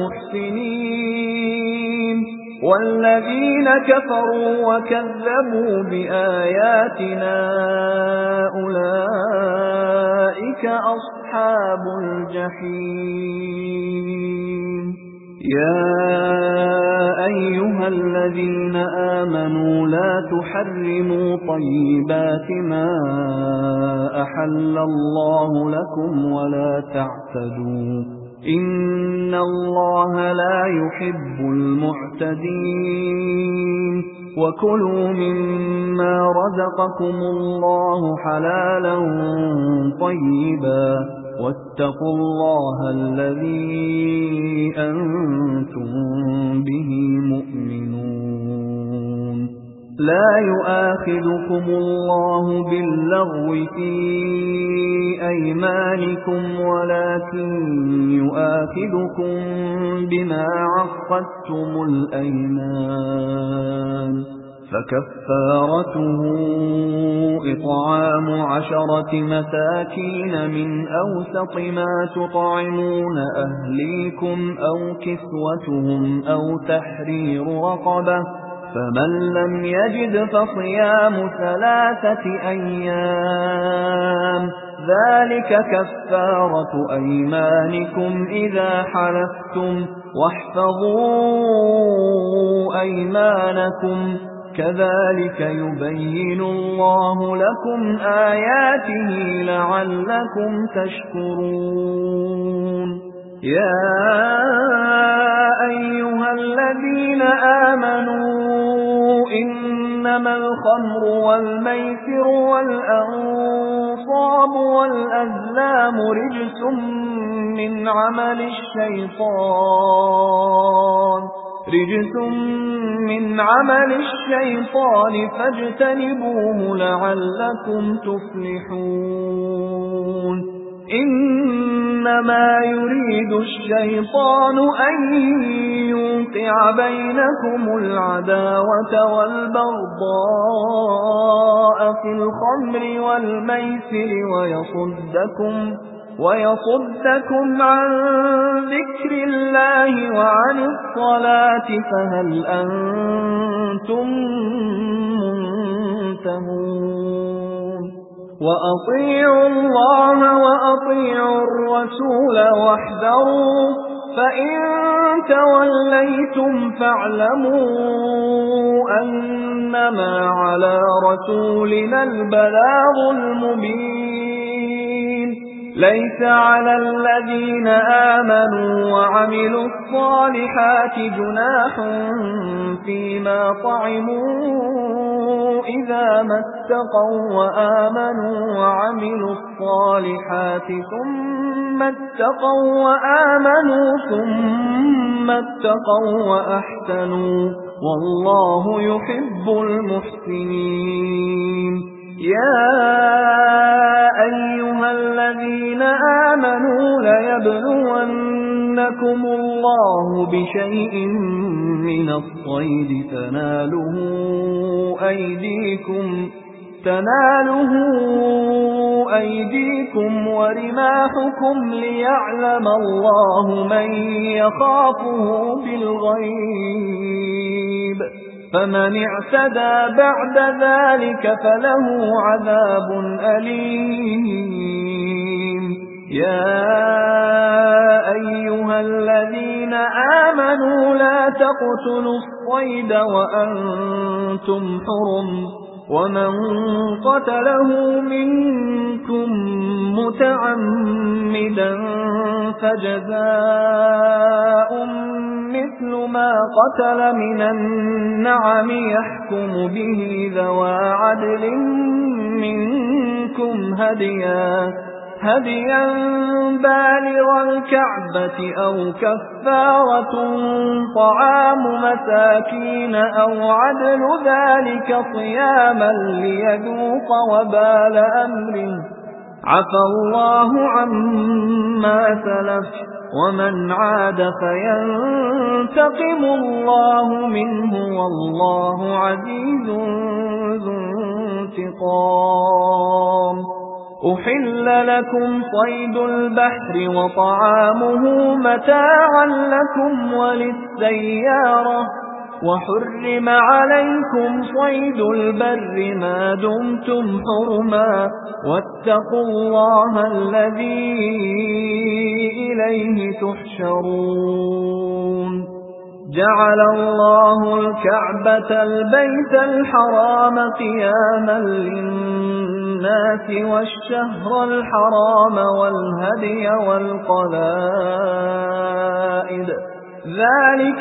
المحسنين والذين كفروا وكذبوا بآياتنا أولئك أصحاب الجحيم يا أيها الذين آمنوا لا تحرموا طيبات ما أحل الله لكم ولا تعتدوا إن الله لا يحب المعتدين وكلوا مما رزقكم الله حلالا طيبا واتقوا الله الذي أنتم به مؤمنون لا يؤاخذكم الله باللغو في أيمانكم ولكن يؤاخذكم بما عقدتم الأيمان فكفارته إطعام 10 مساكين من أوسط ما تطعمون أهليكم أو كسوتهم أو تحرير رقبة فمن لم يجد فصيام 3 أيام ذلك كفارة أيمانكم إذا حلفتم واحفظوا أيمانكم كذلك يبين الله لكم آياته لعلكم تشكرون يا أيها الذين آمنوا إنما الخمر والميسر والأنصاب والأزلام رجس من عمل الشيطان فاجتنبوه لعلكم تفلحون إنما يريد الشيطان أن يوقع بينكم العداوة والبغضاء في الخمر والميسر ويصدكم عن ذكر الله وعن الصلاة فهل أنتم منتهون وأطيعوا الله وأطيعوا الرسول واحذروا فإن توليتم فاعلموا أنما على رسولنا البلاغ المبين ليس على الذين آمنوا وعملوا الصالحات جناح فيما طعموا إذا ما اتقوا وآمنوا وعملوا الصالحات ثم اتقوا وأحسنوا والله يحب المحسنين يا أيها الذين آمنوا ليبلونكم يَنَلَنَّكُمُ اللَّهُ بِشَيْءٍ مِنَ الصَّيْدِ تناله أيديكم ورماحكم ليعلم الله من يخافه بالغيب فمن اعتدى بعد ذلك فله عذاب أليم يا أيها الذين آمنوا لا تقتلوا الصيد وأنتم حرم ومن قتله منكم متعمدا فجزاء مثل ما قتل من النعم يحكم به ذوى عدل منكم هديا بالغ الكعبة أو كفارة طعام مساكين أو عدل ذلك صياما ليذوق وبال أمره عفى الله عما سلف ومن عاد فينتقم الله منه والله عزيز ذو انتقام أحل لكم صيد البحر وطعامه متاعا لكم وللسيارة وحرم عليكم صيد البر ما دمتم حرما واتقوا الله الذي إليه تحشرون جعل الله الكعبة البيت الحرام قياما للناس والشهر الحرام والهدي والقلائد ذلك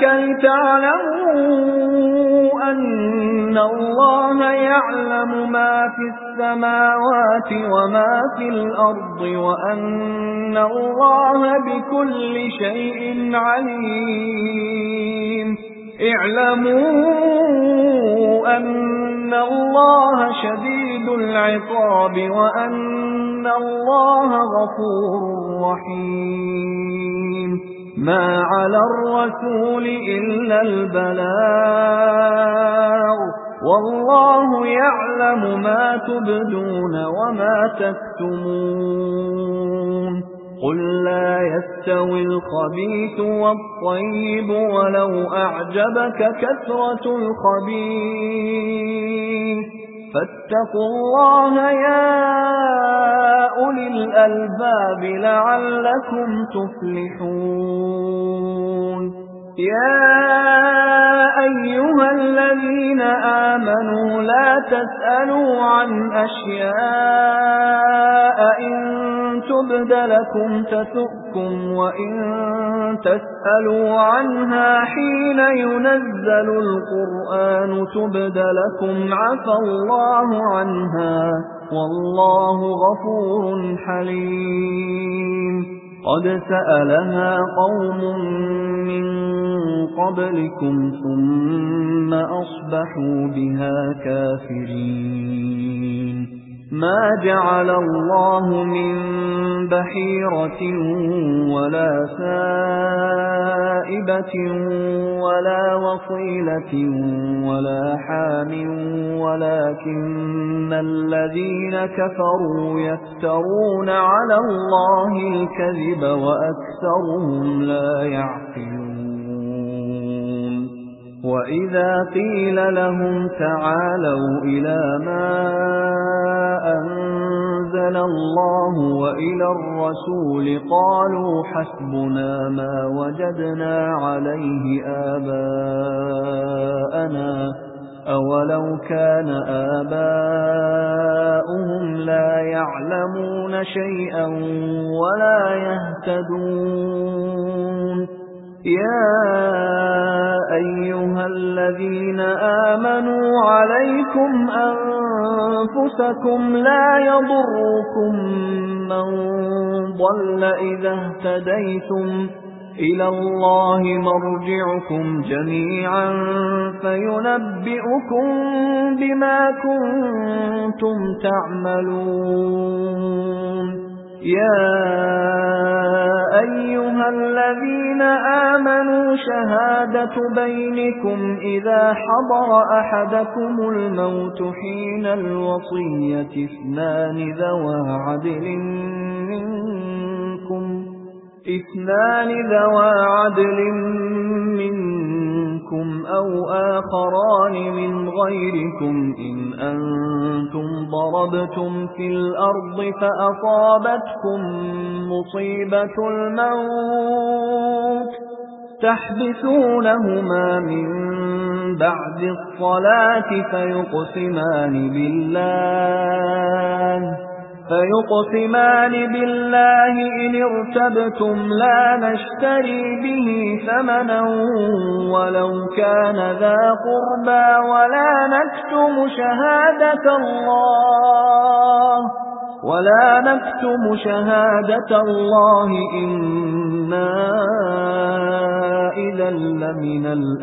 لتعلموا أن الله يعلم ما في السماوات وما في الأرض وأن الله بكل شيء عليم اعلموا أن الله شديد العقاب وأن الله غفور رحيم ما على الرسول إلا البلاغ والله يعلم ما تبدون وما تكتمون قل لا يستوي الخبيث والطيب ولو أعجبك كثرة الخبيث فاتقوا الله يا أولي الألباب لعلكم تفلحون يا أيها الذين آمنوا لا تسألوا عن أشياء إن تبد لكم تسؤكم وإن تسألوا عنها حين ينزل القرآن تبد لكم عفى الله عنها والله غفور حليم قد سألها قوم من قبلكم ثم أصبحوا بها كافرين ما جعل الله من بحيرة ولا سائبة ولا وصيلة ولا حام ولكن الذين كفروا يفترون على الله الكذب وأكثرهم لا يعقلون وإذا قيل لهم تعالوا إلى ما أنزل الله وإلى الرسول قالوا حسبنا ما وجدنا عليه آباءنا أولو كان آباؤهم لا يعلمون شيئا ولا يهتدون يا أيها الذين آمنوا عليكم أنفسكم لا يضركم من ضل إذا اهتديتم إلى الله مرجعكم جميعا فينبئكم بما كنتم تعملون يا أيها الذين الذين آمنوا شهادة بينكم إذا حضر أحدكم الموت حين الوصية اثنان ذوى عدل منكم أو آخران من غيركم إن أنتم ضربتم في الأرض فأصابتكم مصيبة الموت تحبسونهما من بعد الصلاة فيقسمان بالله إن ارتبتم لا نشتري به ثمنا ولو كان ذا قربى ولا نكتم شهادة الله إنا إذا لمن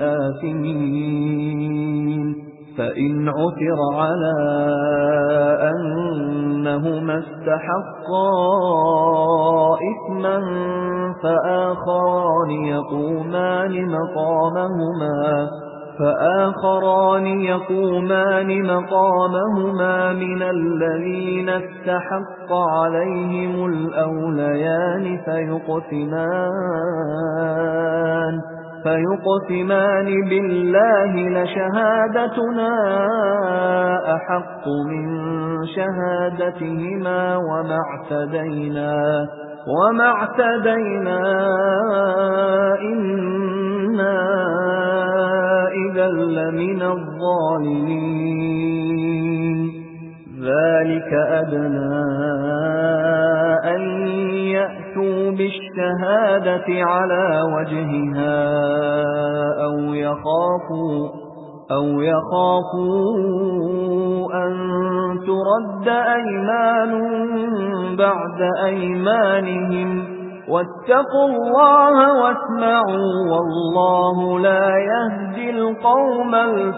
الآثمين فإن عثر على أنهما استحقا إثما فآخران يقومان مقامهما من الذين استحق عليهم الأوليان فيقسمان بالله لشهادتنا أحق من شهادتهما وما اعتدينا إنا إذا لمن الظالمين ذلك أدنى أن يأتوا بالشهادة على وجهها أو يخافوا أن ترد أيمان بعد أيمانهم واتقوا الله واسمعوا والله لا يهدي القوم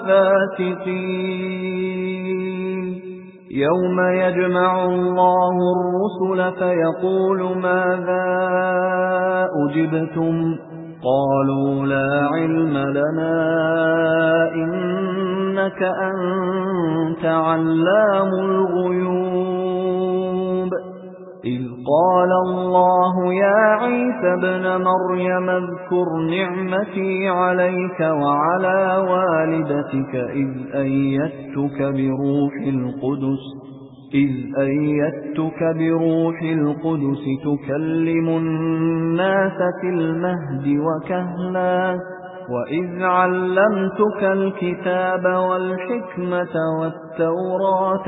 الفاسقين يوم يجمع الله الرسل فيقول ماذا أجبتم قالوا لا علم لنا إنك أنت علام الغيوب إذ قال الله يا عيسى ابن مريم اذكر نعمتي عليك وعلى والدتك إذ أيدتك بروح القدس تكلم الناس في المهد وكهلا وإذ علمتك الكتاب والحكمة والتوراة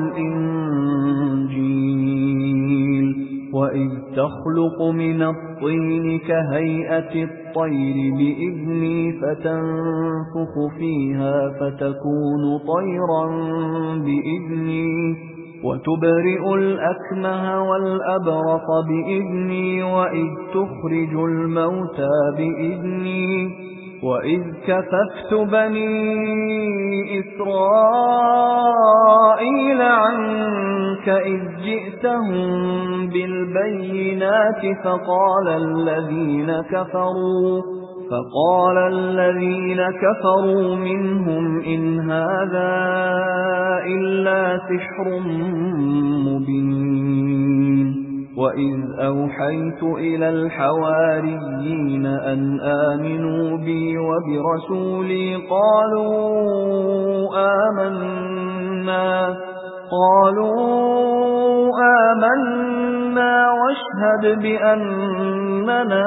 والإنجيل وإذ تخلق من الطين كهيئة الطير بإذني فتنفخ فيها فتكون طيرا بإذني وتبرئ الأكمه والأبرص بإذني وإذ تخرج الموتى بإذني وإذ كففت بني إسرائيل عنك إذ جئتهم بالبينات فقال الذين كفروا منهم إن هذا إلا سحر مبين وإذ أوحيت إلى الحواريين أن آمنوا بي وبرسولي قالوا آمنا واشهد بأننا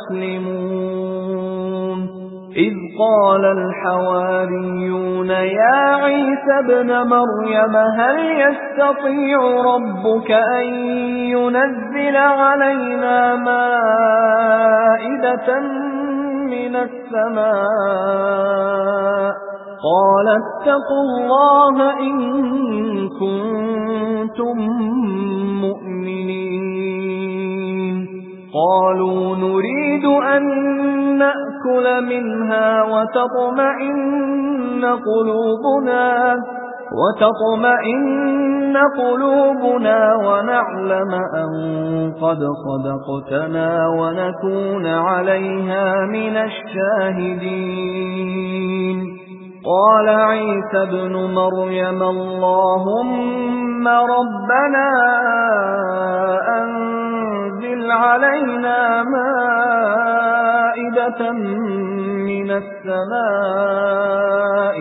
مسلمون إذ قال الحواريون يا عيسى ابن مريم هل يستطيع ربك أن ينزل علينا مائدة من السماء قال اتقوا الله إن كنتم مؤمنين قالوا نريد أن نأكل منها وتطمئن قلوبنا ونعلم أن قد صدقتنا ونكون عليها من الشاهدين. قال عيسى ابن مريم اللهم ربنا أنزل علينا مائدة من السماء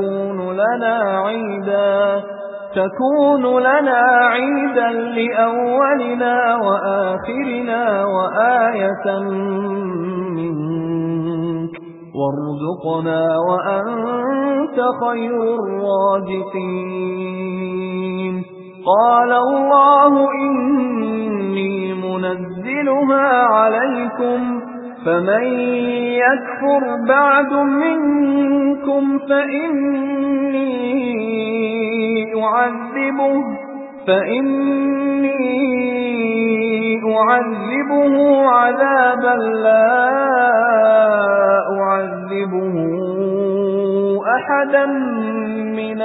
تكون لنا عيدا لأولنا وآخرنا وآية منك وارزقنا وأنت خير الرازقين. قال الله إني منزلها عليكم فمن يكفر بعد منكم فإني أعذبه عذابا لا أعذبه أحدا من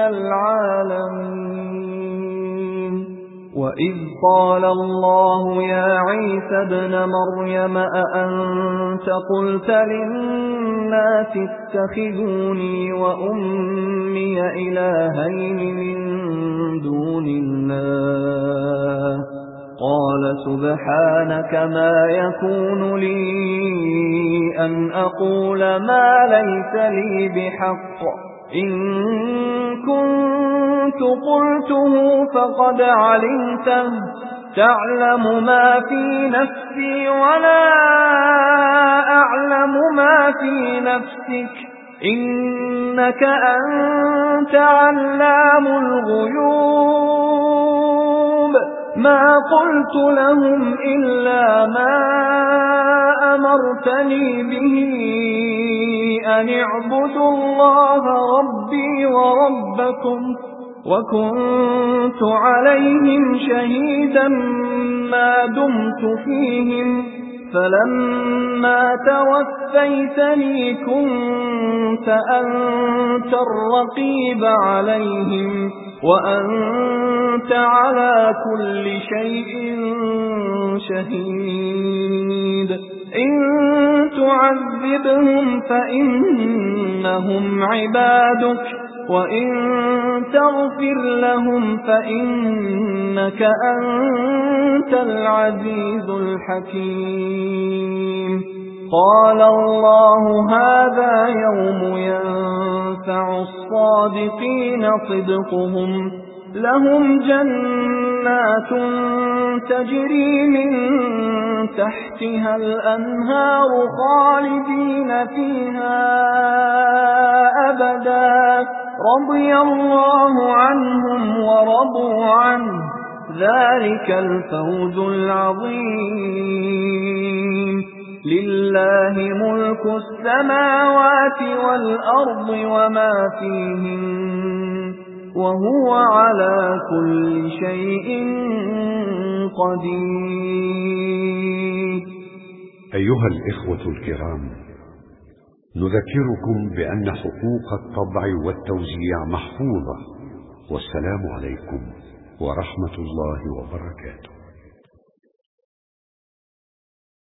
العالمين. وإذ قال الله يا عيسى ابن مريم أأنت قلت للناس اتخذوني وأمي إلهين من دون الله قال سبحانك ما يكون لي أن أقول ما ليس لي بحق إن كنت قلته فقد علمته تعلم ما في نفسي ولا أعلم ما في نفسك إنك أنت علام الغيوب. ما قلت لهم إلا ما أمرتني به أن اعبدوا الله ربي وربكم وكنت عليهم شهيدا ما دمت فيهم فلما توفيتني كنت أنت الرقيب عليهم وأنت على كل شيء شهيد. إن تعذبهم فإنهم عبادك وإن تغفر لهم فإنك أنت العزيز الحكيم. قال الله هذا يوم ينفع الصادقين صدقهم لهم جنات تجري من تحتها الأنهار خالدين فيها أبدا رضي الله عنهم ورضوا عنه ذلك الفوز العظيم. لله ملك السماوات والأرض وما فيهن وهو على كل شيء قدير. أيها الإخوة الكرام، نذكركم بأن حقوق الطبع والتوزيع محفوظة. والسلام عليكم ورحمة الله وبركاته.